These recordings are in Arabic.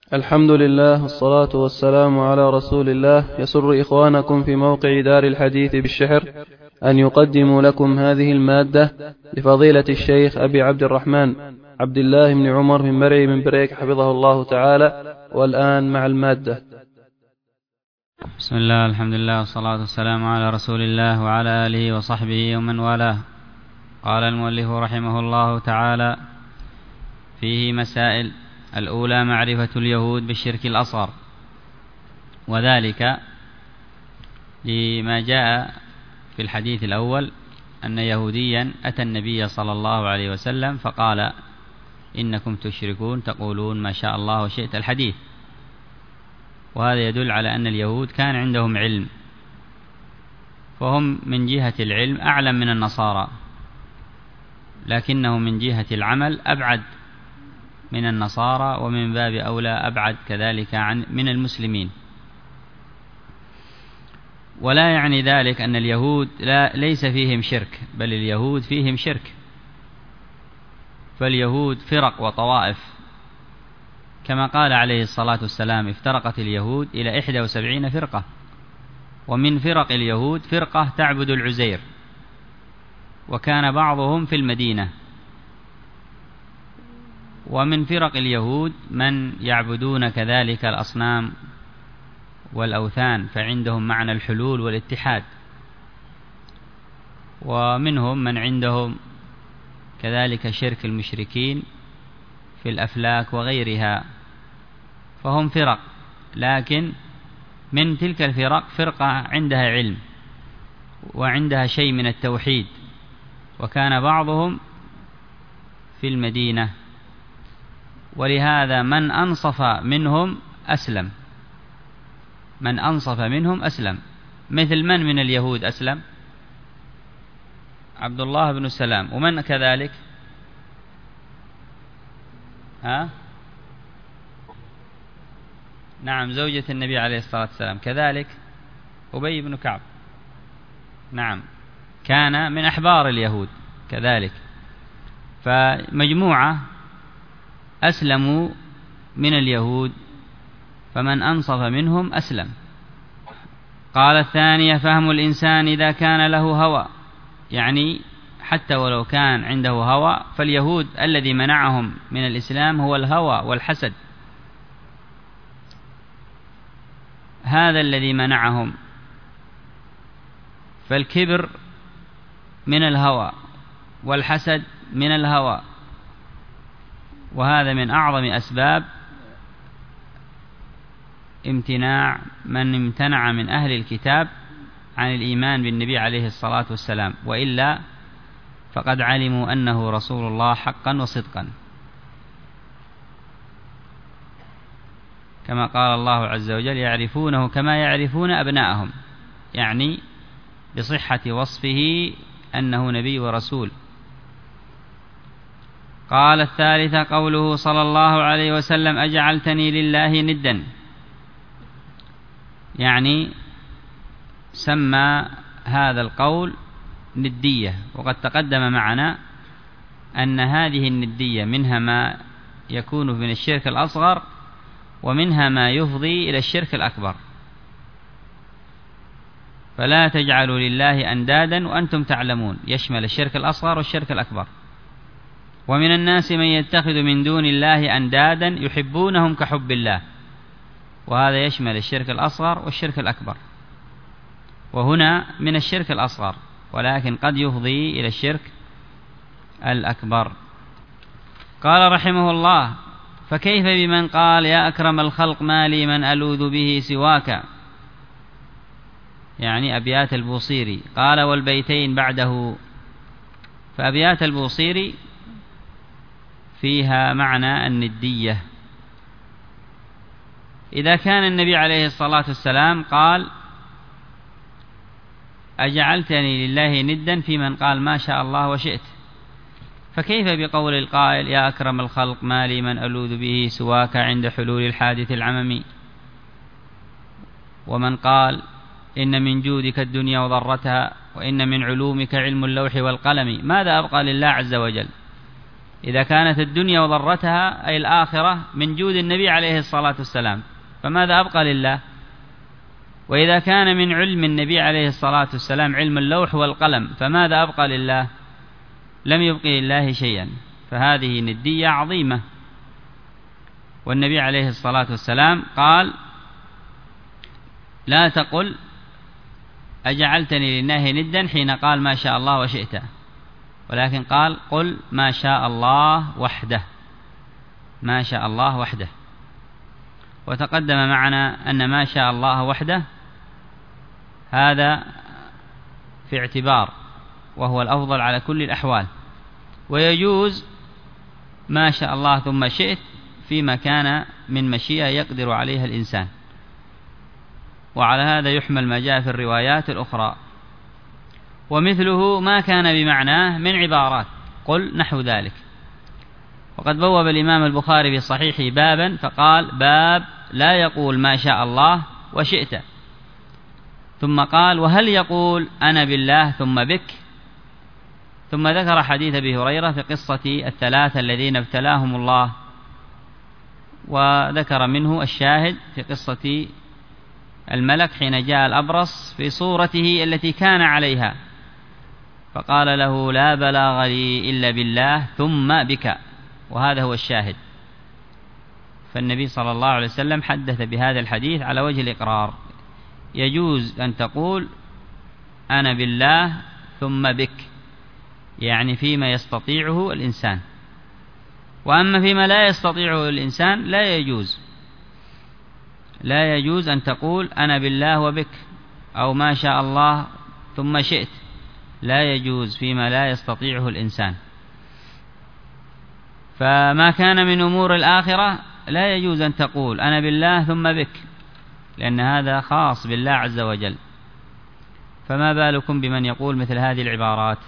الحمد لله والصلاة والسلام على رسول الله. يسر إخوانكم في موقع دار الحديث بالشحر أن يقدموا لكم هذه المادة لفضيلة الشيخ أبي عبد الرحمن عبد الله بن عمر من مرعي من بريك حفظه الله تعالى. والآن مع المادة. بسم الله، الحمد لله والصلاة والسلام على رسول الله وعلى آله وصحبه ومن والاه. قال المؤلف رحمه الله تعالى: فيه مسائل. الأولى معرفة اليهود بالشرك الأصغر، وذلك لما جاء في الحديث الأول أن يهوديا أتى النبي صلى الله عليه وسلم فقال: إنكم تشركون تقولون ما شاء الله وشئت الحديث. وهذا يدل على أن اليهود كان عندهم علم، فهم من جهة العلم أعلم من النصارى، لكنه من جهة العمل أبعد من النصارى، ومن باب أولى أبعد كذلك من المسلمين. ولا يعني ذلك أن اليهود ليس فيهم شرك، بل اليهود فيهم شرك، فاليهود فرق وطوائف، كما قال عليه الصلاة والسلام: افترقت اليهود إلى 71 فرقة، ومن فرق اليهود فرقة تعبد العزير، وكان بعضهم في المدينة. ومن فرق اليهود من يعبدون كذلك الأصنام والأوثان، فعندهم معنى الحلول والاتحاد. ومنهم من عندهم كذلك شرك المشركين في الأفلاك وغيرها، فهم فرق، لكن من تلك الفرق فرقة عندها علم وعندها شيء من التوحيد، وكان بعضهم في المدينة، ولهذا من أنصف منهم أسلم. من أنصف منهم أسلم. مثل من اليهود أسلم؟ عبد الله بن سلام. ومن كذلك؟ نعم، زوجة النبي عليه الصلاة والسلام. كذلك أبي بن كعب، نعم، كان من أحبار اليهود كذلك. فمجموعة أسلموا من اليهود، فمن أنصف منهم أسلم. قال الثانية: فهم الإنسان إذا كان له هوى، يعني حتى ولو كان عنده هوى، فاليهود الذي منعهم من الإسلام هو الهوى والحسد، هذا الذي منعهم. فالكبر من الهوى والحسد من الهوى، وهذا من أعظم أسباب امتناع من امتنع من أهل الكتاب عن الإيمان بالنبي عليه الصلاة والسلام، وإلا فقد علموا أنه رسول الله حقا وصدقا، كما قال الله عز وجل: يعرفونه كما يعرفون أبناءهم، يعني بصحة وصفه أنه نبي ورسول. قال الثالثة: قوله صلى الله عليه وسلم: أجعلتني لله ندا، يعني سمى هذا القول ندية. وقد تقدم معنا أن هذه الندية منها ما يكون من الشرك الأصغر، ومنها ما يفضي إلى الشرك الأكبر. فلا تجعلوا لله أندادا وأنتم تعلمون، يشمل الشرك الأصغر والشرك الأكبر. ومن الناس من يتخذ من دون الله أندادا يحبونهم كحب الله، وهذا يشمل الشرك الأصغر والشرك الأكبر، وهنا من الشرك الأصغر، ولكن قد يفضي إلى الشرك الأكبر. قال رحمه الله: فكيف بمن قال: يا أكرم الخلق ما لي من ألوذ به سواك، يعني أبيات البوصيري. قال: والبيتين بعده. فأبيات البوصيري فيها معنى الندية. إذا كان النبي عليه الصلاة والسلام قال: أجعلتني لله ندا، في من قال ما شاء الله وشئت، فكيف بقول القائل: يا أكرم الخلق ما لي من ألوذ به سواك عند حلول الحادث العممي، ومن قال: إن من جودك الدنيا وضرتها، وإن من علومك علم اللوح والقلم، ماذا أبقى لله عز وجل؟ إذا كانت الدنيا وضرتها أي الآخرة من جود النبي عليه الصلاة والسلام فماذا أبقى لله؟ وإذا كان من علم النبي عليه الصلاة والسلام علم اللوح والقلم فماذا أبقى لله؟ لم يبقي لله شيئا. فهذه ندية عظيمة. والنبي عليه الصلاة والسلام قال: لا تقل أجعلتني لله ندا حين قال ما شاء الله وشئت، ولكن قال: قل ما شاء الله وحده، ما شاء الله وحده. وتقدم معنا أن ما شاء الله وحده هذا في اعتبار، وهو الأفضل على كل الأحوال، ويجوز ما شاء الله ثم شئت فيما كان من مشيئة يقدر عليها الإنسان. وعلى هذا يحمل ما جاء في الروايات الأخرى. ومثله ما كان بمعناه من عبارات قل نحو ذلك. وقد بوب الإمام البخاري في صحيحه بابا فقال: باب لا يقول ما شاء الله وشئت، ثم قال: وهل يقول أنا بالله ثم بك؟ ثم ذكر حديث أبي هريرة في قصة الثلاثة الذين ابتلاهم الله، وذكر منه الشاهد في قصة الملك حين جاء الأبرص في صورته التي كان عليها فقال له: لا بلاغ لي إلا بالله ثم بك. وهذا هو الشاهد. فالنبي صلى الله عليه وسلم حدث بهذا الحديث على وجه الإقرار. يجوز أن تقول أنا بالله ثم بك، يعني فيما يستطيعه الإنسان. وأما فيما لا يستطيعه الإنسان لا يجوز أن تقول أنا بالله وبك، أو ما شاء الله ثم شئت، لا يجوز فيما لا يستطيعه الإنسان. فما كان من أمور الآخرة لا يجوز أن تقول أنا بالله ثم بك، لأن هذا خاص بالله عز وجل. فما بالكم بمن يقول مثل هذه العبارات؟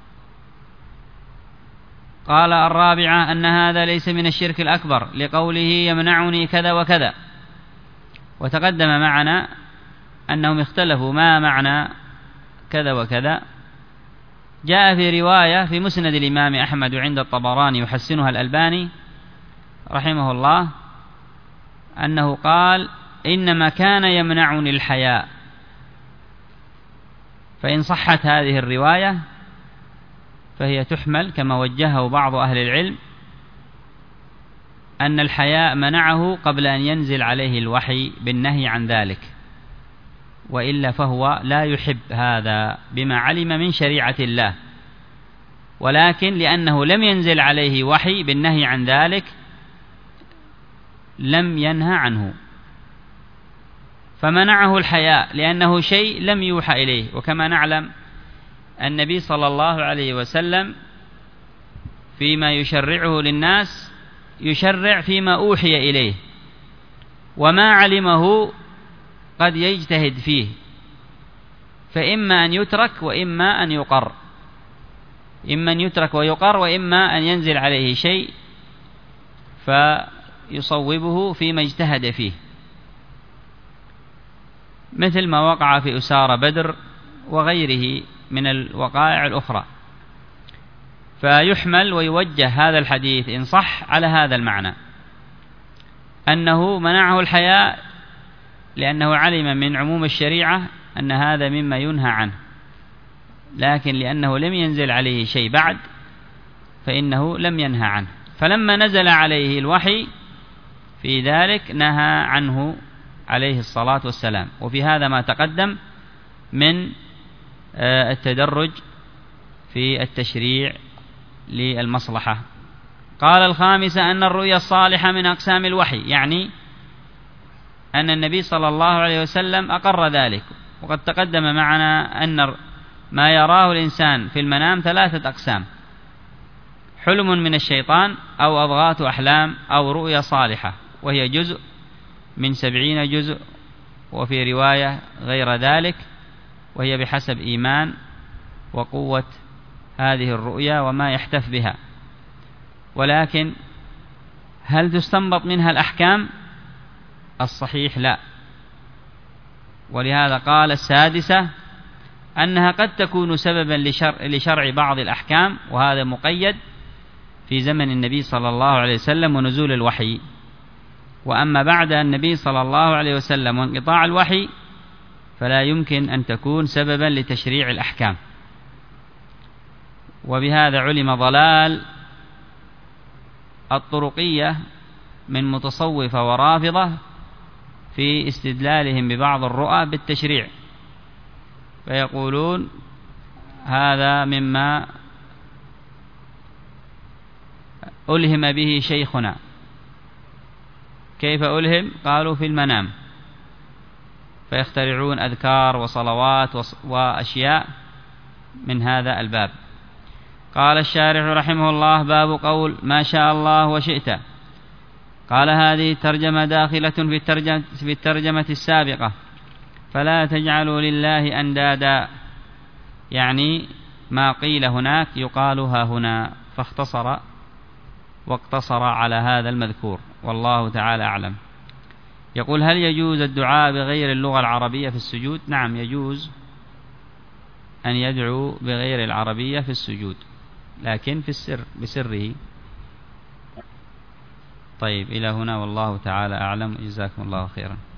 قال: الرابعة أن هذا ليس من الشرك الأكبر لقوله يمنعني كذا وكذا. وتقدم معنا أنهم اختلفوا ما معنى كذا وكذا. جاء في رواية في مسند الإمام أحمد عند الطبراني يحسنها الألباني رحمه الله أنه قال: إنما كان يمنعني الحياء. فإن صحت هذه الرواية فهي تحمل كما وجهه بعض أهل العلم أن الحياء منعه قبل أن ينزل عليه الوحي بالنهي عن ذلك، وإلا فهو لا يحب هذا بما علم من شريعة الله، ولكن لأنه لم ينزل عليه وحي بالنهي عن ذلك لم ينهى عنه، فمنعه الحياء لأنه شيء لم يوحى إليه. وكما نعلم النبي صلى الله عليه وسلم فيما يشرعه للناس يشرع فيما أوحي إليه، وما علمه قد يجتهد فيه، فإما أن يترك وإما أن يقر، إما أن يترك ويقر، وإما أن ينزل عليه شيء فيصوبه فيما اجتهد فيه، مثل ما وقع في أسارى بدر وغيره من الوقائع الأخرى. فيحمل ويوجه هذا الحديث إن صح على هذا المعنى، أنه منعه الحياء لأنه علم من عموم الشريعة أن هذا مما ينهى عنه، لكن لأنه لم ينزل عليه شيء بعد فإنه لم ينهى عنه. فلما نزل عليه الوحي في ذلك نهى عنه عليه الصلاة والسلام. وفي هذا ما تقدم من التدرج في التشريع للمصلحة. قال: الخامسة أن الرؤيا الصالحة من أقسام الوحي، يعني أن النبي صلى الله عليه وسلم أقر ذلك. وقد تقدم معنا أن ما يراه الإنسان في المنام 3 أقسام: حلم من الشيطان، أو أضغاث أحلام، أو رؤيا صالحة، وهي جزء من 70 جزء، وفي رواية غير ذلك، وهي بحسب إيمان وقوة هذه الرؤيا وما يحتف بها. ولكن هل تستنبط منها الأحكام؟ الصحيح لا. ولهذا قال: السادسة أنها قد تكون سببا لشرع بعض الأحكام، وهذا مقيد في زمن النبي صلى الله عليه وسلم ونزول الوحي، وأما بعد النبي صلى الله عليه وسلم وانقطاع الوحي فلا يمكن أن تكون سببا لتشريع الأحكام. وبهذا علم ضلال الطرقية من متصوفة ورافضة في استدلالهم ببعض الرؤى بالتشريع، فيقولون هذا مما ألهم به شيخنا. كيف ألهم؟ قالوا في المنام، فيخترعون أذكار وصلوات وأشياء من هذا الباب. قال الشارح رحمه الله: باب قول ما شاء الله وشئت. قال: هذه الترجمة داخلة في الترجمة السابقة، فلا تجعلوا لله أندادا، يعني ما قيل هناك يقال ها هنا، فاختصر واقتصر على هذا المذكور، والله تعالى أعلم. يقول: هل يجوز الدعاء بغير اللغة العربية في السجود؟ نعم، يجوز أن يدعو بغير العربية في السجود، لكن في السر بسره. طيب، إلى هنا والله تعالى أعلم، جزاكم الله خيرا.